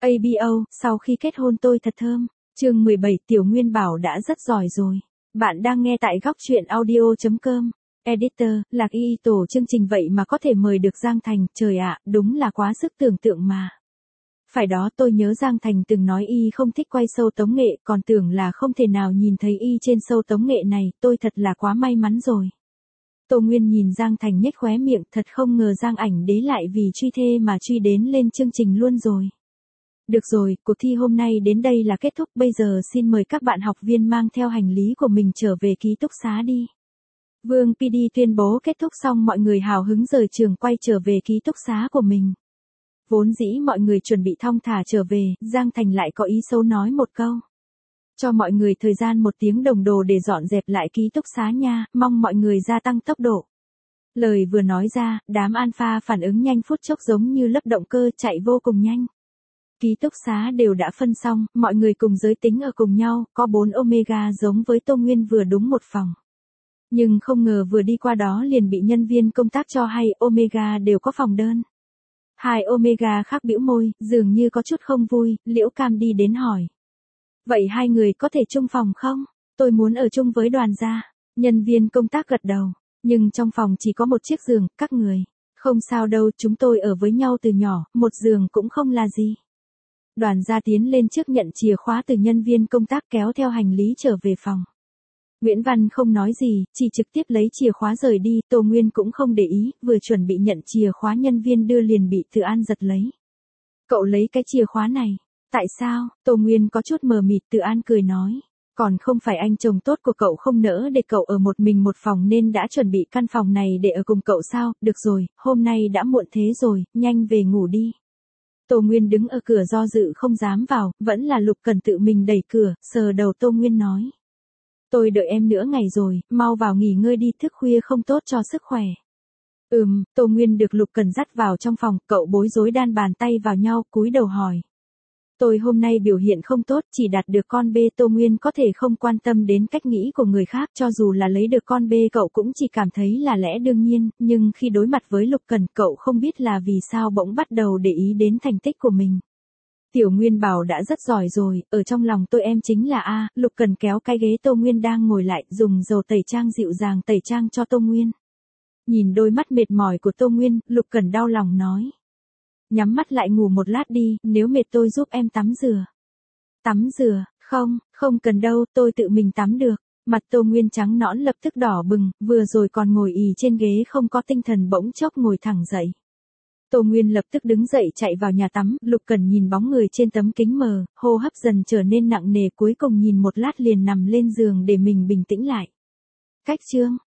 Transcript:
ABO, sau khi kết hôn tôi thật thơm. Chương 17 Tiểu Nguyên bảo đã rất giỏi rồi. Bạn đang nghe tại góc truyện audio.com. Editor, Lạc Y tổ chương trình vậy mà có thể mời được Giang Thành, trời ạ, đúng là quá sức tưởng tượng mà. Phải đó, tôi nhớ Giang Thành từng nói y không thích quay show tống nghệ, còn tưởng là không thể nào nhìn thấy y trên show tống nghệ này, tôi thật là quá may mắn rồi. Tô Nguyên nhìn Giang Thành nhếch khóe miệng, thật không ngờ Giang ảnh đế lại vì truy thê mà truy đến lên chương trình luôn rồi. Được rồi, cuộc thi hôm nay đến đây là kết thúc, bây giờ xin mời các bạn học viên mang theo hành lý của mình trở về ký túc xá đi. Vương PD tuyên bố kết thúc xong, mọi người hào hứng rời trường quay trở về ký túc xá của mình. Vốn dĩ mọi người chuẩn bị thong thả trở về, Giang Thành lại có ý xấu nói một câu. Cho mọi người thời gian 1 tiếng đồng hồ để dọn dẹp lại ký túc xá nha, mong mọi người gia tăng tốc độ. Lời vừa nói ra, đám alpha phản ứng nhanh phút chốc giống như lấp động cơ chạy vô cùng nhanh. Ký túc xá đều đã phân xong, mọi người cùng giới tính ở cùng nhau, có 4 Omega giống với Tô Nguyên vừa đúng một phòng. Nhưng không ngờ vừa đi qua đó liền bị nhân viên công tác cho hay Omega đều có phòng đơn. 2 Omega khác bĩu môi, dường như có chút không vui, Liễu Cam đi đến hỏi. Vậy 2 người có thể chung phòng không? Tôi muốn ở chung với Đoàn gia. Nhân viên công tác gật đầu. Nhưng trong phòng chỉ có một chiếc giường, các người. Không sao đâu, chúng tôi ở với nhau từ nhỏ, một giường cũng không là gì. Đoàn gia tiến lên trước nhận chìa khóa từ nhân viên công tác kéo theo hành lý trở về phòng. Nguyễn Văn không nói gì, chỉ trực tiếp lấy chìa khóa rời đi, Tô Nguyên cũng không để ý, vừa chuẩn bị nhận chìa khóa nhân viên đưa liền bị Từ An giật lấy. Cậu lấy cái chìa khóa này. Tại sao? Tô Nguyên có chút mờ mịt, Từ An cười nói. Còn không phải anh chồng tốt của cậu không nỡ để cậu ở một mình một phòng nên đã chuẩn bị căn phòng này để ở cùng cậu sao? Được rồi, hôm nay đã muộn thế rồi, nhanh về ngủ đi. Tô Nguyên đứng ở cửa do dự không dám vào, vẫn là Lục Cần tự mình đẩy cửa, sờ đầu Tô Nguyên nói. Tôi đợi em nửa ngày rồi, mau vào nghỉ ngơi đi, thức khuya không tốt cho sức khỏe. Tô Nguyên được Lục Cần dắt vào trong phòng, cậu bối rối đan bàn tay vào nhau, cúi đầu hỏi. Tôi hôm nay biểu hiện không tốt, chỉ đạt được con B. Tô Nguyên có thể không quan tâm đến cách nghĩ của người khác, cho dù là lấy được con B cậu cũng chỉ cảm thấy là lẽ đương nhiên, nhưng khi đối mặt với Lục Cần cậu không biết là vì sao bỗng bắt đầu để ý đến thành tích của mình. Tiểu Nguyên bảo đã rất giỏi rồi, ở trong lòng tôi em chính là A. Lục Cần kéo cái ghế Tô Nguyên đang ngồi lại, dùng dầu tẩy trang dịu dàng tẩy trang cho Tô Nguyên. Nhìn đôi mắt mệt mỏi của Tô Nguyên, Lục Cần đau lòng nói. Nhắm mắt lại ngủ một lát đi, nếu mệt tôi giúp em tắm rửa. Tắm rửa, không cần đâu, tôi tự mình tắm được. Mặt Tô Nguyên trắng nõn lập tức đỏ bừng, vừa rồi còn ngồi ì trên ghế không có tinh thần bỗng chốc ngồi thẳng dậy. Tô Nguyên lập tức đứng dậy chạy vào nhà tắm, Lục Cần nhìn bóng người trên tấm kính mờ, hô hấp dần trở nên nặng nề, cuối cùng nhìn một lát liền nằm lên giường để mình bình tĩnh lại. Cách chương